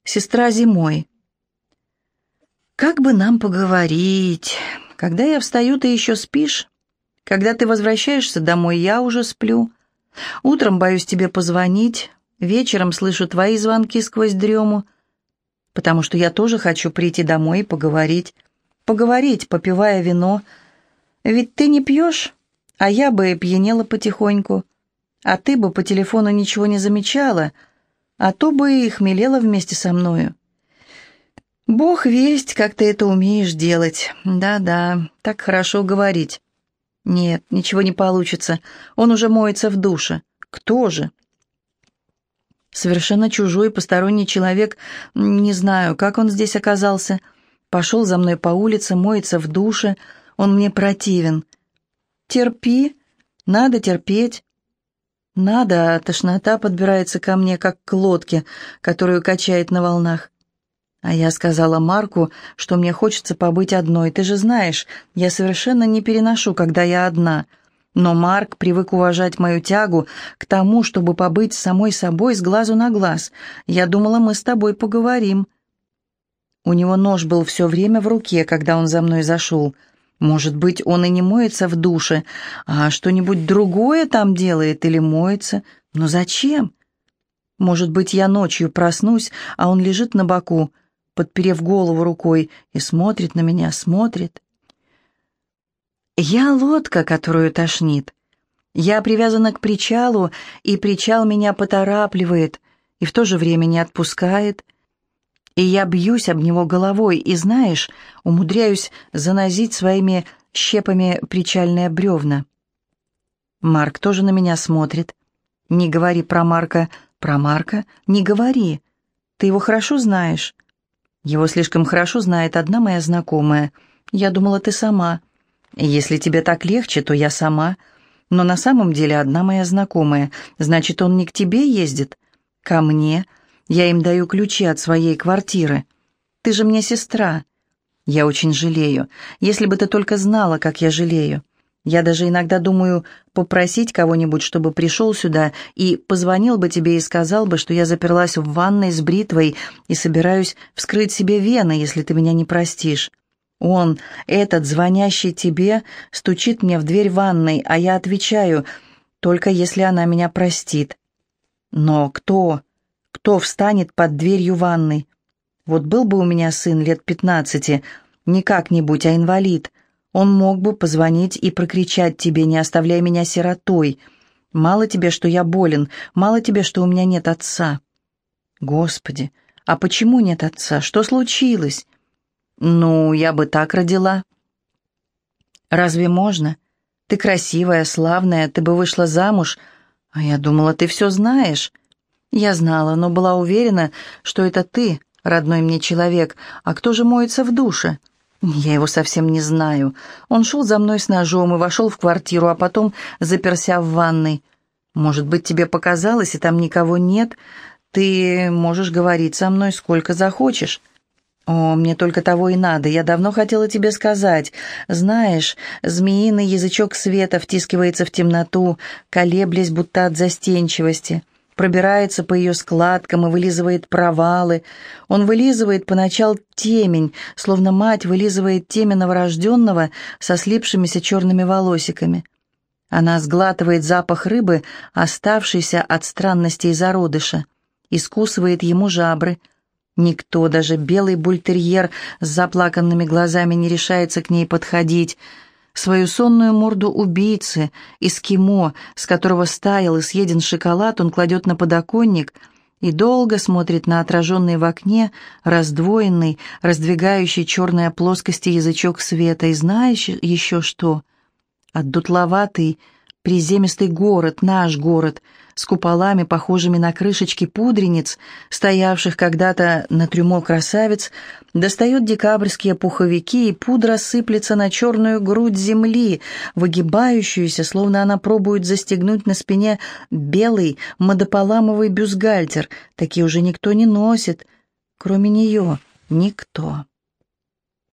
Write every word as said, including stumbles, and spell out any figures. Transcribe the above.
Сестра зимой. Как бы нам поговорить? Когда я встаю, ты еще спишь? Когда ты возвращаешься домой, я уже сплю. Утром боюсь тебе позвонить, вечером слышу твои звонки сквозь дрему, потому что я тоже хочу прийти домой и поговорить. Поговорить, попивая вино. Ведь ты не пьешь, а я бы пьянела потихоньку, а ты бы по телефону ничего не замечала, а то бы и хмелела вместе со мною. Бог весть, как ты это умеешь делать. Да-да, так хорошо говорить. Нет, ничего не получится. Он уже моется в душе. Кто же? Совершенно чужой, посторонний человек. Не знаю, как он здесь оказался. Пошел за мной по улице, моется в душе. Он мне противен. Терпи, надо терпеть. Надо, а тошнота подбирается ко мне, как к лодке, которую качает на волнах. А я сказала Марку, что мне хочется побыть одной. Ты же знаешь, я совершенно не переношу, когда я одна. Но Марк привык уважать мою тягу к тому, чтобы побыть с самой собой с глазу на глаз. Я думала, мы с тобой поговорим. У него нож был все время в руке, когда он за мной зашел. Может быть, он и не моется в душе, а что-нибудь другое там делает или моется. Но зачем? Может быть, я ночью проснусь, а он лежит на боку, подперев голову рукой, и смотрит на меня, смотрит. Я лодка, которую тошнит. Я привязана к причалу, и причал меня поторапливает, и в то же время не отпускает. И я бьюсь об него головой, и, знаешь, умудряюсь занозить своими щепами причальные бревна. Марк тоже на меня смотрит. Не говори про Марка. Про Марка? Не говори. Ты его хорошо знаешь? Его слишком хорошо знает одна моя знакомая. Я думала, ты сама. Если тебе так легче, то я сама. Но на самом деле одна моя знакомая. Значит, он не к тебе ездит? Ко мне. Я им даю ключи от своей квартиры. Ты же мне сестра. Я очень жалею. Если бы ты только знала, как я жалею. Я даже иногда думаю попросить кого-нибудь, чтобы пришел сюда и позвонил бы тебе и сказал бы, что я заперлась в ванной с бритвой и собираюсь вскрыть себе вены, если ты меня не простишь. Он, этот, звонящий тебе, стучит мне в дверь ванной, а я отвечаю, только если она меня простит. Но кто, кто встанет под дверью ванной? Вот был бы у меня сын лет пятнадцати, не как-нибудь, а инвалид, он мог бы позвонить и прокричать тебе, не оставляй меня сиротой. Мало тебе, что я болен, мало тебе, что у меня нет отца. Господи, а почему нет отца? Что случилось? Ну, я бы так родила. Разве можно? Ты красивая, славная, ты бы вышла замуж. А я думала, ты все знаешь. Я знала, но была уверена, что это ты, родной мне человек. А кто же моется в душе? Я его совсем не знаю. Он шел за мной с ножом и вошел в квартиру, а потом заперся в ванной. Может быть, тебе показалось, и там никого нет? Ты можешь говорить со мной сколько захочешь. О, мне только того и надо. Я давно хотела тебе сказать. Знаешь, змеиный язычок света втискивается в темноту, колеблясь, будто от застенчивости. Пробирается по ее складкам и вылизывает провалы. Он вылизывает поначалу темень, словно мать вылизывает темя новорожденного со слипшимися черными волосиками. Она сглатывает запах рыбы, оставшийся от странностей зародыша, искусывает ему жабры. Никто, даже белый бультерьер с заплаканными глазами, не решается к ней подходить. Свою сонную морду убийцы, эскимо, с которого стаял и съеден шоколад, он кладет на подоконник и долго смотрит на отраженный в окне, раздвоенный, раздвигающий черные плоскости язычок света. И знаешь еще что? Отдутловатый, приземистый город, наш город, с куполами, похожими на крышечки пудрениц, стоявших когда-то на трюмо красавиц, достает декабрьские пуховики, и пудра сыплется на черную грудь земли, выгибающуюся, словно она пробует застегнуть на спине белый модополамовый бюстгальтер. Такие уже никто не носит, кроме нее, никто.